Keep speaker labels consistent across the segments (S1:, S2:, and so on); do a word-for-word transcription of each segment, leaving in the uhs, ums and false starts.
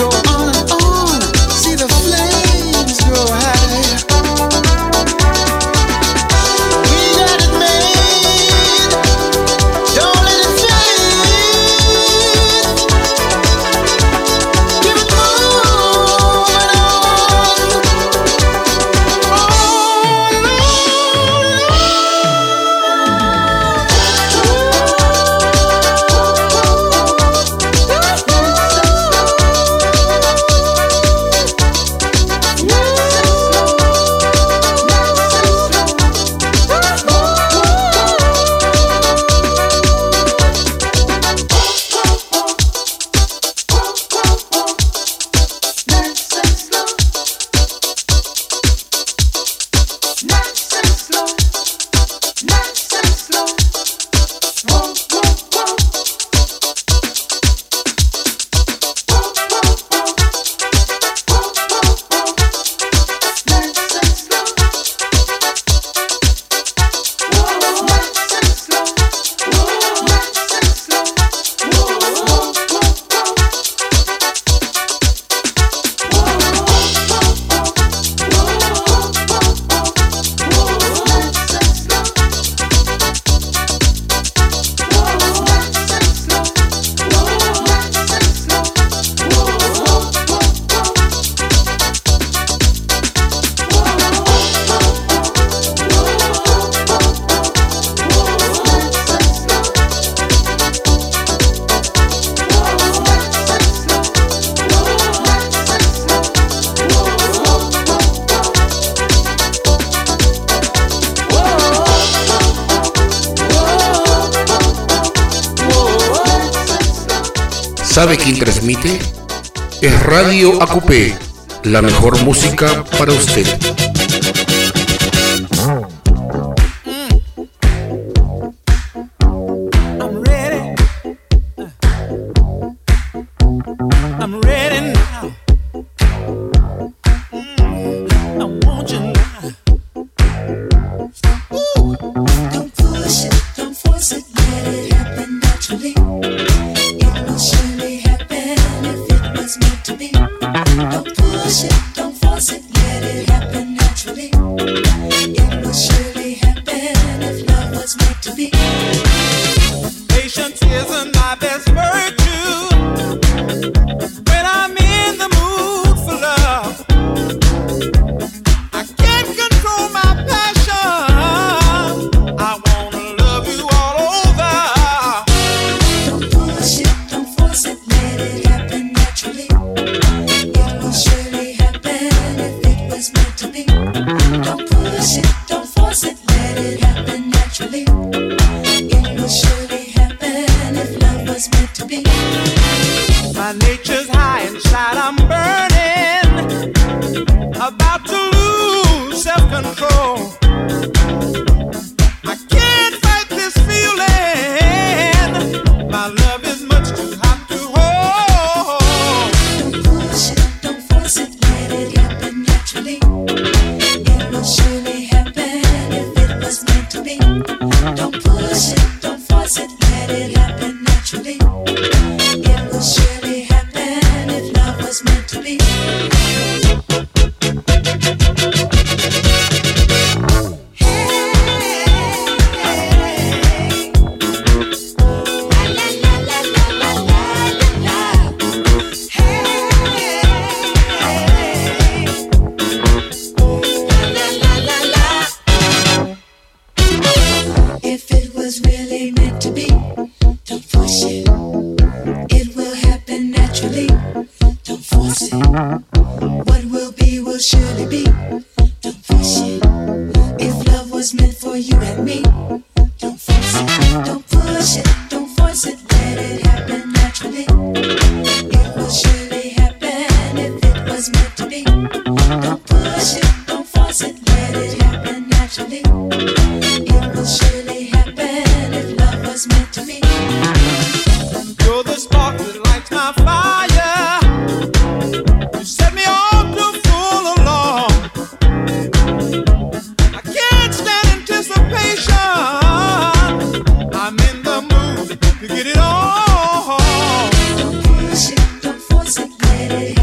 S1: ¿Sabe quién transmite? Es Radio Acupé, la mejor música para usted.
S2: Get it on. Don't push it, don't force it, let it happen.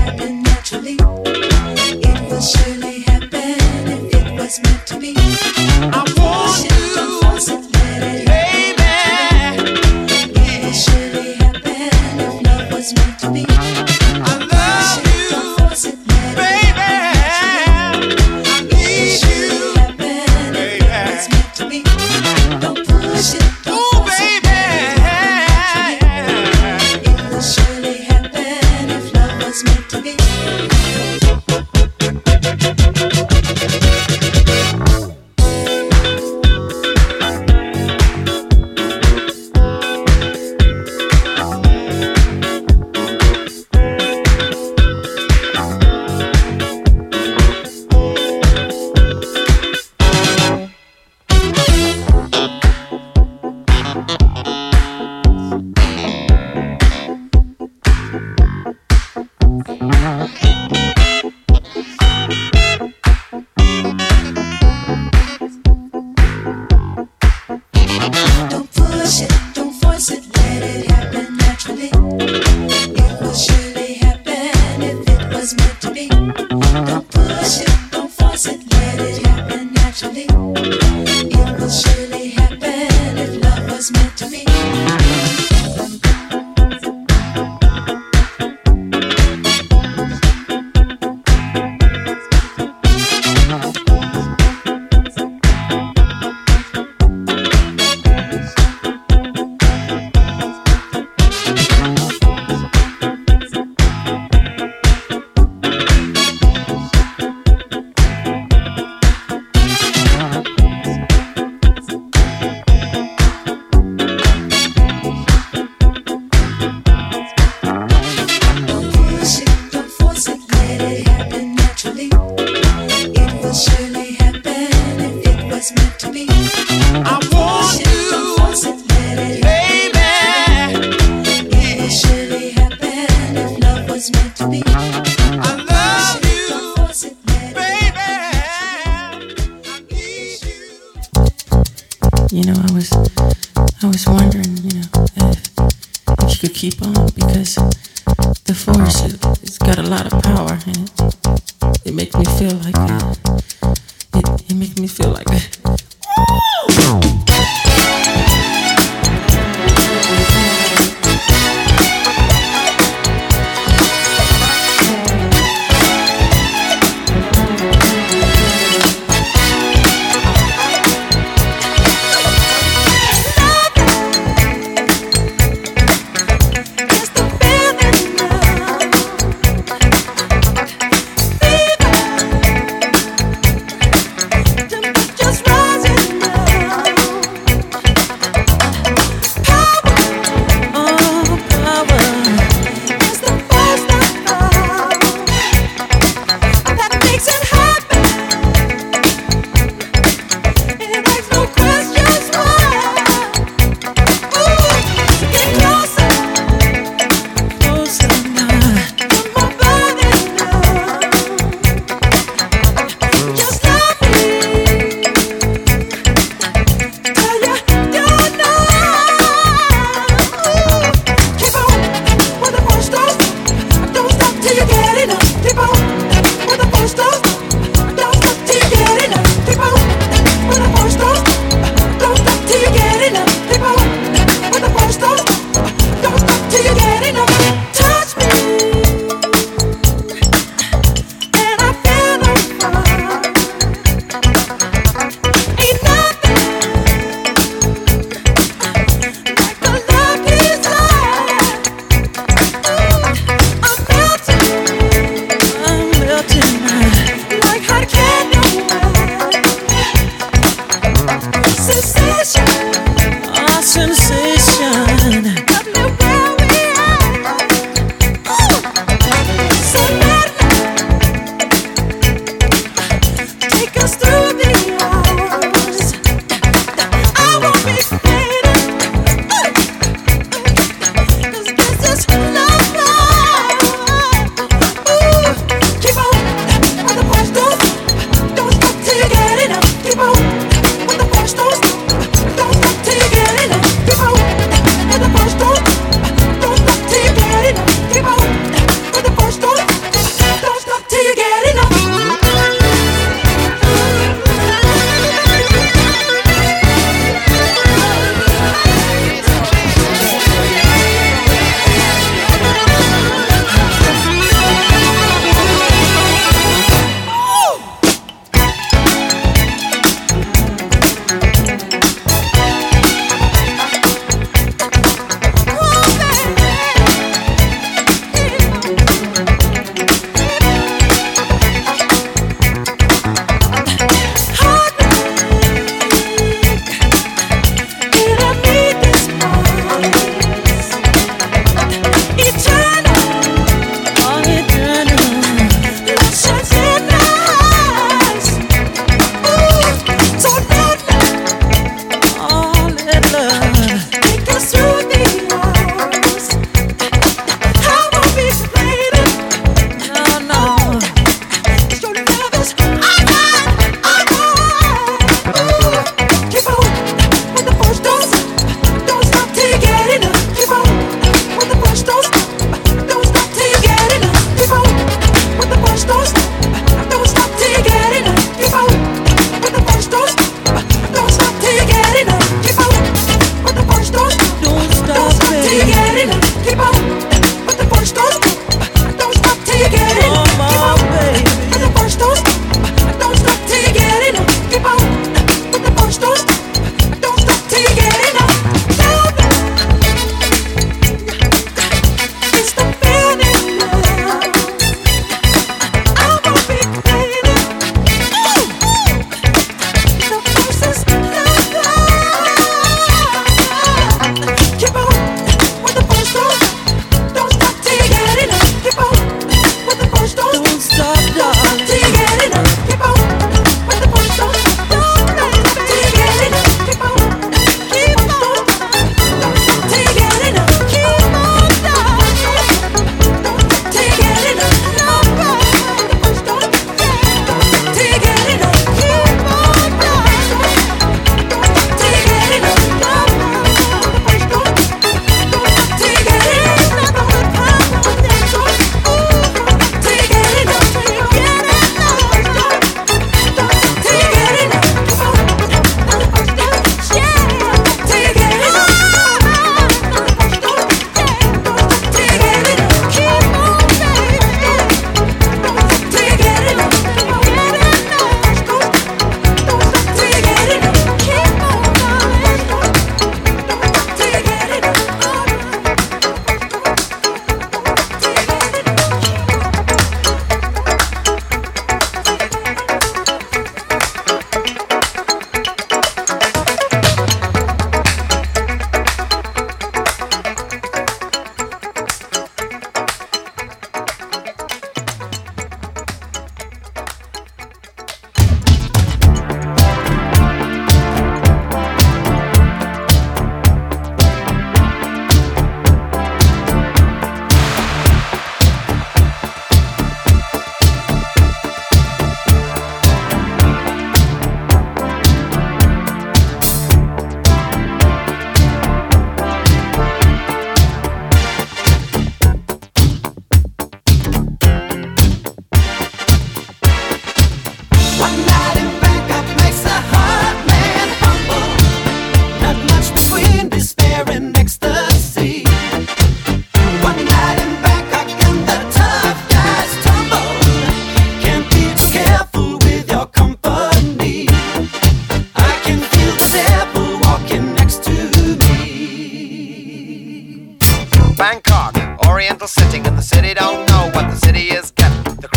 S2: Just right.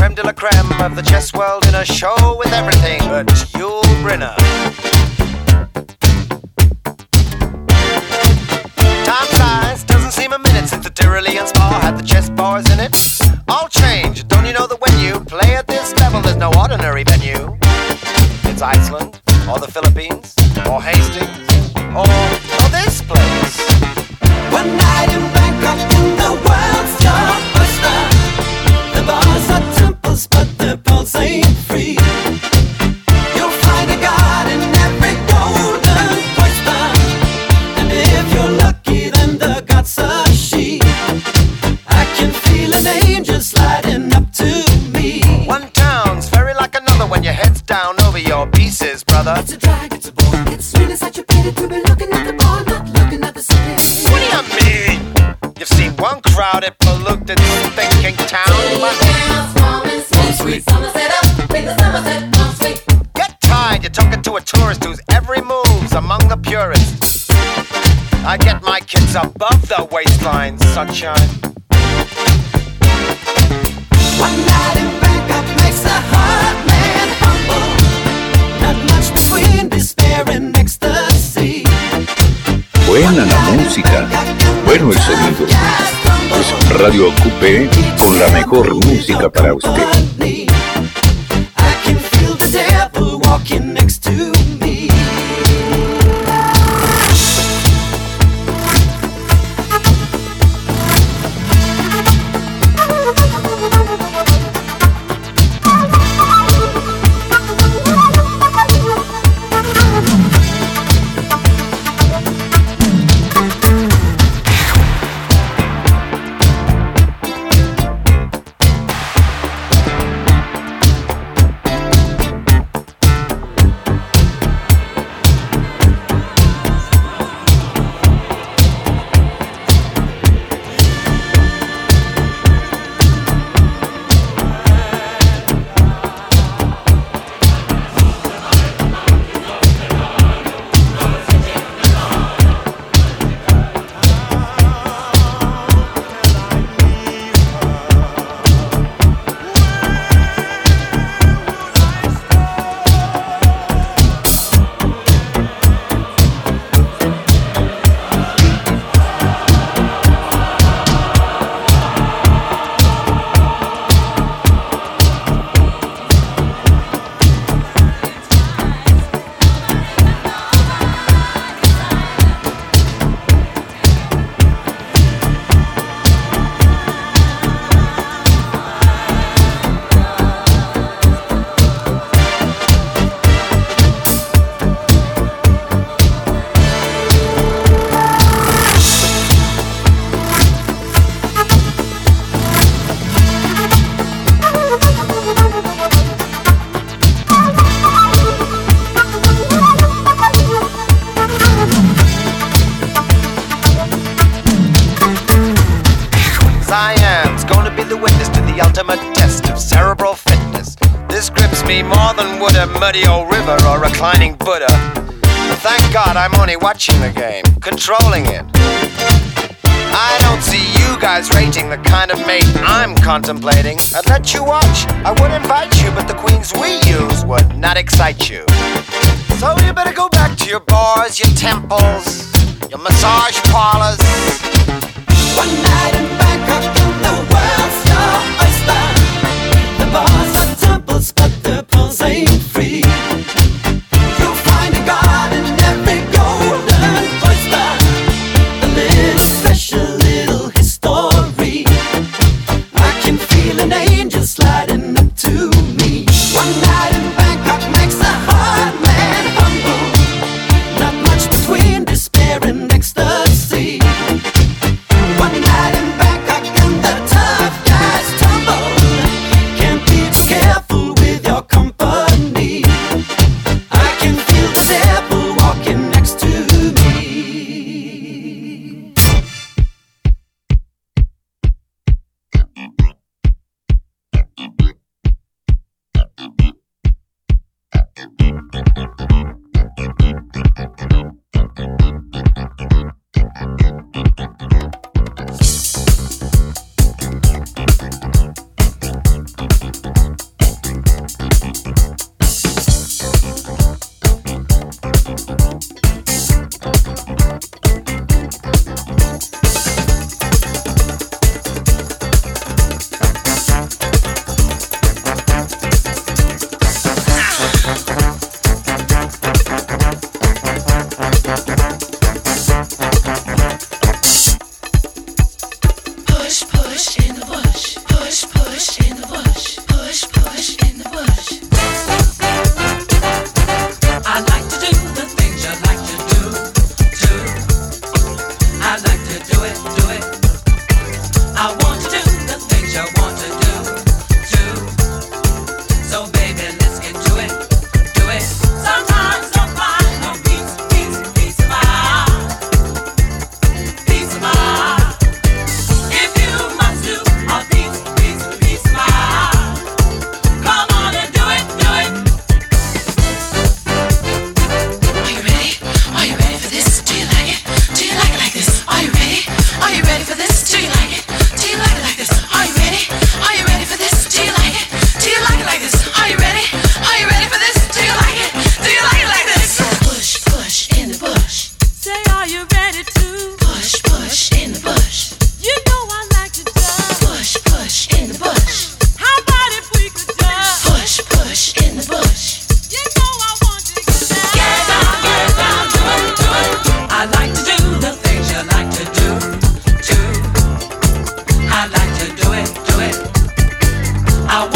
S2: creme de la creme of the chess world in a show with everything but Yul Brynner. Time flies, doesn't seem a minute since the Tyrolean spa had the chess bars in it. All change, don't you know that when you play at this level, there's no ordinary venue? It's Iceland, or the Philippines, or Hastings, or, or this place.
S3: One night in Bangkok in the world's your oyster. The bars are temples, but the pulse ain't free. You'll find a god in every golden oyster, and if you're lucky, then the god's a she. I can feel an angel sliding up to me.
S2: One town's very like another when your head's down over your pieces, brother.
S3: It's a drag, it's a bore, it's really such a pity to be looking at the bar, not looking at the city.
S2: What do you mean? You've seen one crowded, polluted, thinking town, but get tired, you're talking to a tourist whose every move's among the purists. I get my kids above the waistline, sunshine.
S3: One night in Bangkok makes a hard man humble. Not much between despair and ecstasy.
S1: Buena la música, bueno el sonido. Es Radio Ocupe con la mejor música para usted.
S3: I can feel the devil walking next to me.
S2: Siam's going to be the witness to the ultimate test of cerebral fitness. This grips me more than would a muddy old river or reclining Buddha. But thank God I'm only watching the game, controlling it. I don't see you guys rating the kind of mate I'm contemplating. I'd let you watch, I would invite you, but the queens we use would not excite you. So you better go back to your bars, your temples, your massage parlors.
S3: One night in Bangkok in the world's your oyster. The bars are temples, but the pulse ain't free. You'll find a god in every golden oyster. A little special, little history. I can feel an angel sliding up to me. One night in Bangkok makes a hard man humble. Not much between despair and ecstasy. One night in Bangkok and the tough guys tumble. Can't be too careful with your company. I can feel the devil walking next to me.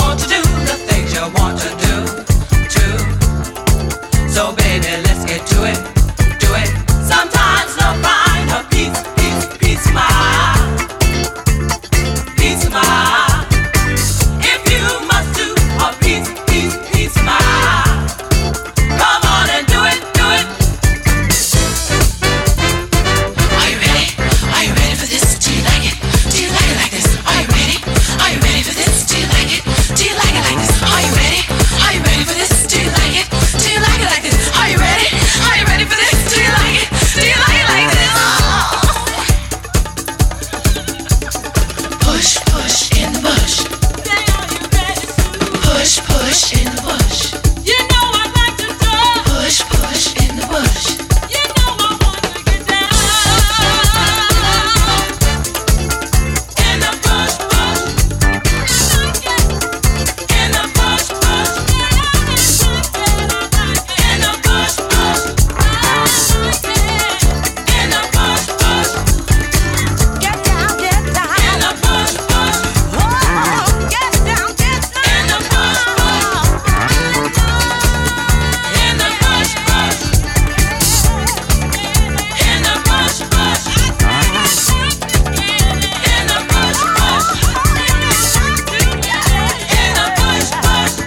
S3: want to do the things you want to do, too. So baby, let's get to it, do it. Sometimes no find a peace, peace, peace, smile, peace, smile. If you must do a peace, peace, peace, smile, come on and do it, do it. Are you ready? Are you ready for this? Do you like it? Do you like it like this? Are you ready? Are you ready for this? Do you like it? Do you like it like this? Are you ready? Are you ready for this? Do you like it? Do you like it like this? Are you ready? Are you ready for this? Do you like it? Do you like it like this? Push, push in the bush. Push, push in the bush. You know I like to talk. Push, push in the bush. You know I want to get down. In the bush, bush. In the bush, bush. In the bush, bush. In the bush, bush. Get down, get down. In the bush, bush. Oh, get down, get down. In the bush, bush. In the bush, bush. In the bush, bush. In the bush, bush. In the bush, bush.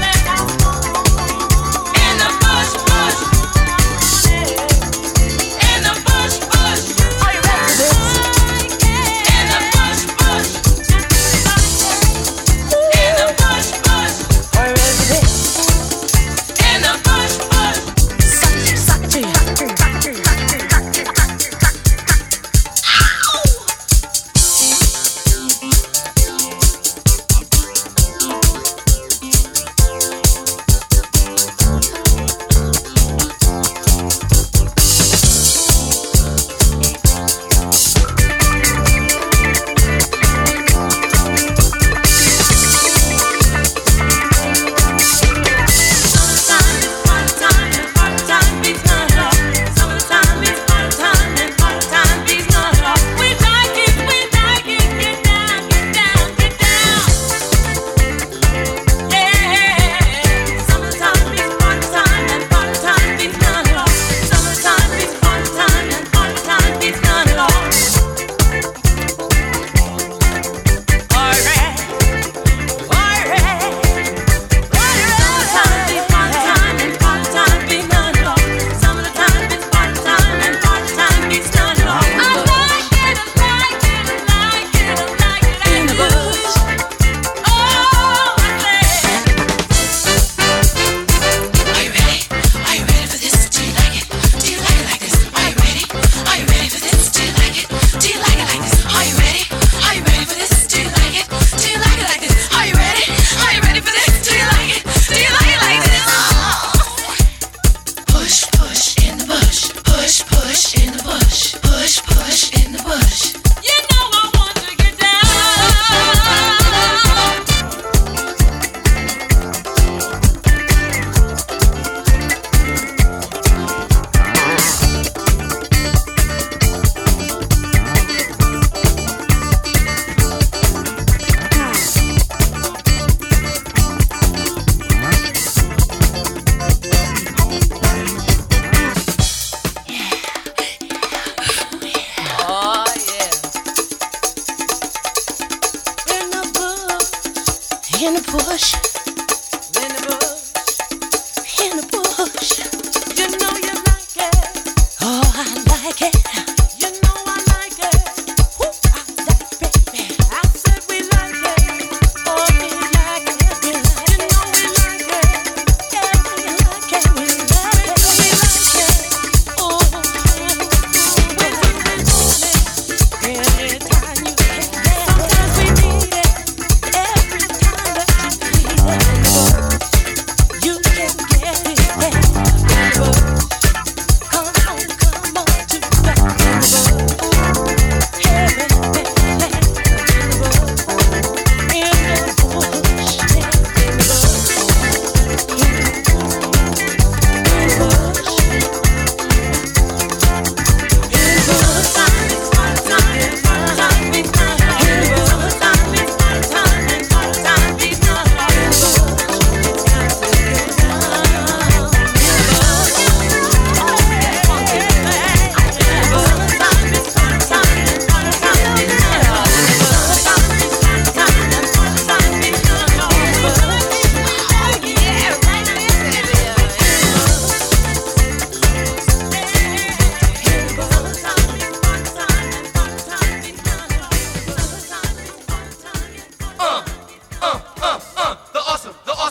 S3: In the bush, bush. In the bush, bush. Are you ready for this? In the bush, bush. In the bush, bush. Are you ready for this? In the bush, bush. Suck it, suck it, suck it, suck it, suck it, suck it, suck it. In the bush, in the bush, in the bush. You know you like it. Oh, I like it. You know I like it. Ooh, I like it, baby. I said we like it. Oh, we like it. We like it. You know we like it. Yeah, we like it. We like it. We like it. Oh, when we want it, anytime you can get it. Sometimes we need it. Every time that you need it.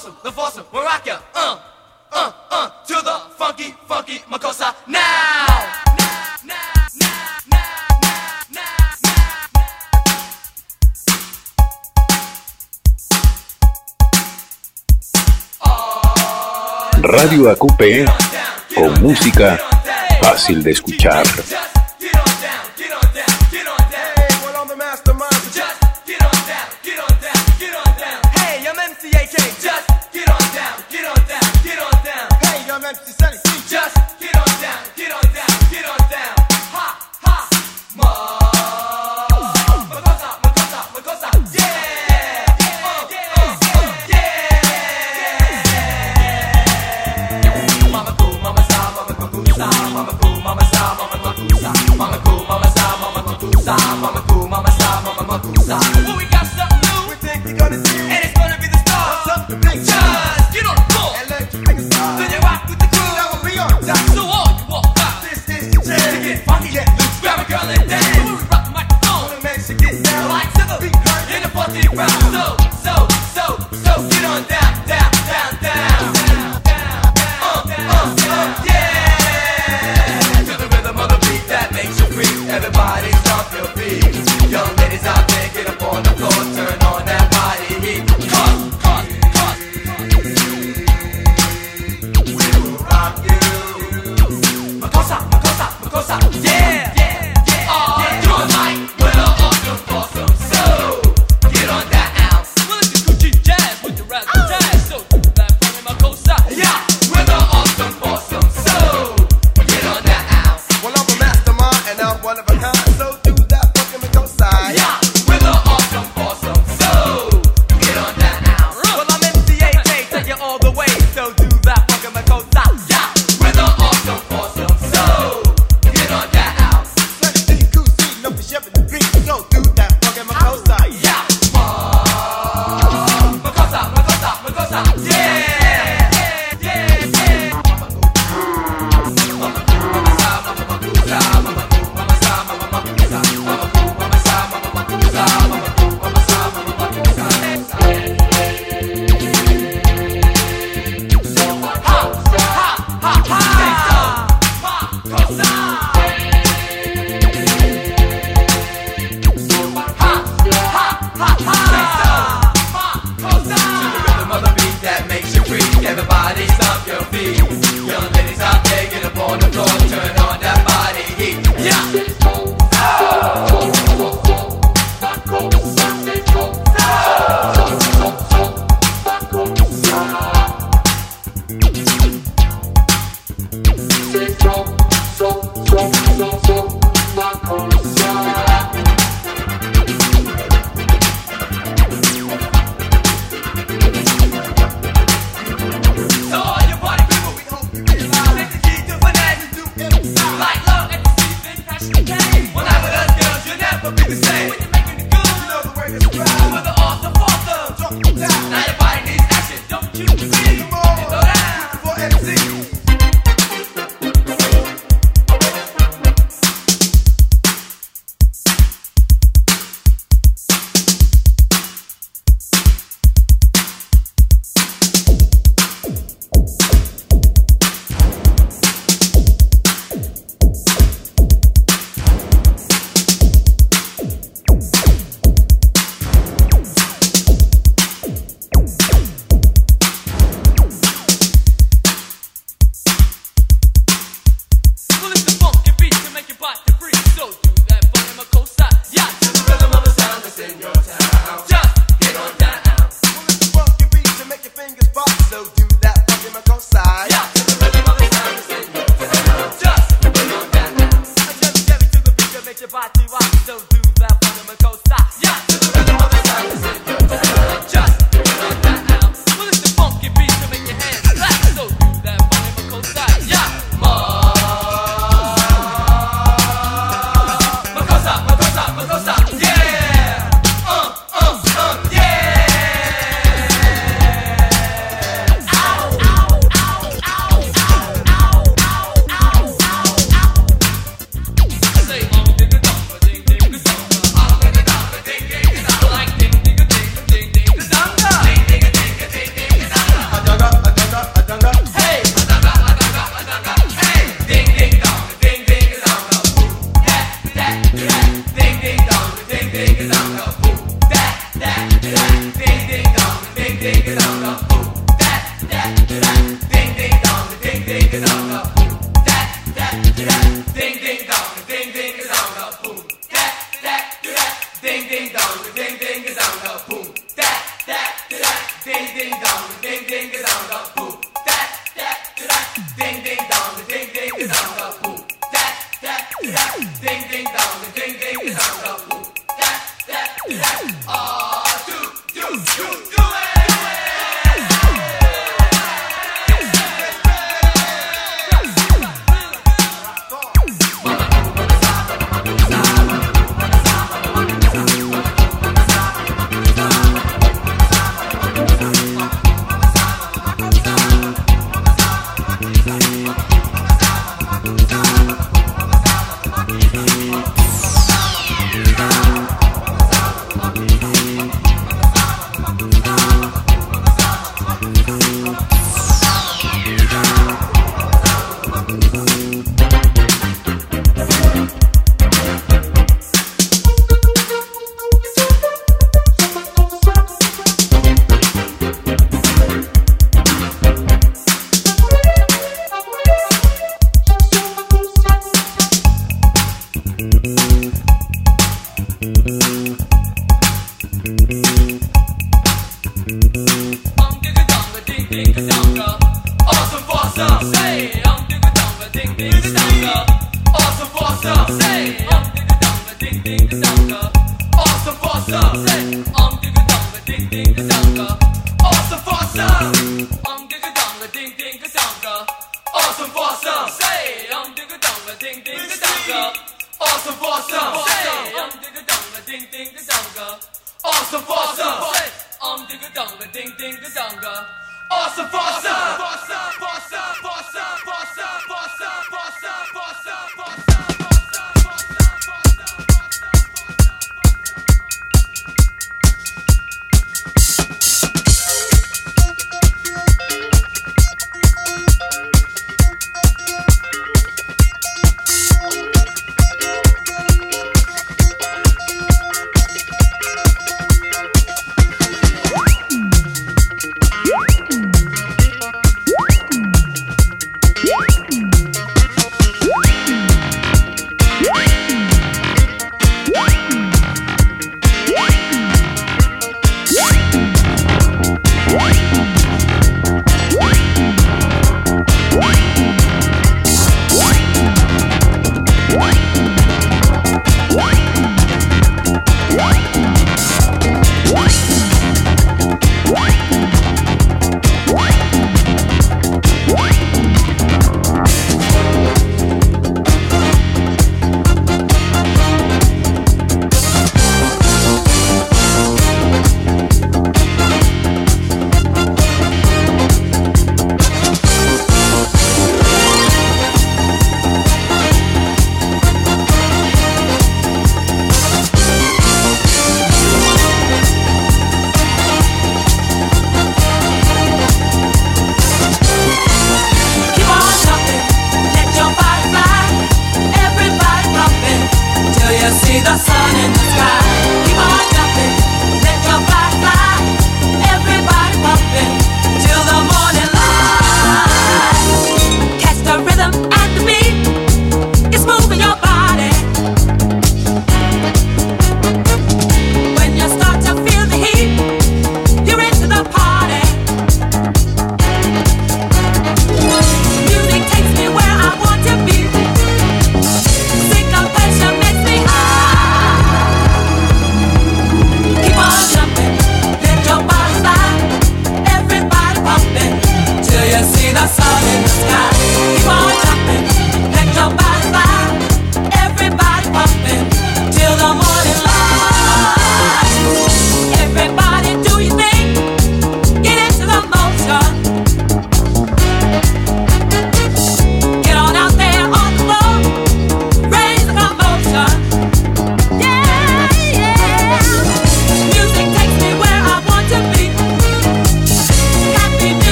S4: awesome, the foursome, we'll rock ya. Uh, uh, uh, to the funky, funky Makossa now.
S1: Radio A Q P con música fácil de escuchar.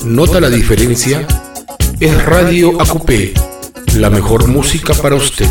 S5: ¿Nota la diferencia? Es Radio A Q P, la mejor música para usted.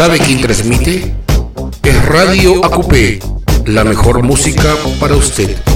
S5: ¿Sabe quién transmite? Es Radio A Q P, la mejor música para usted.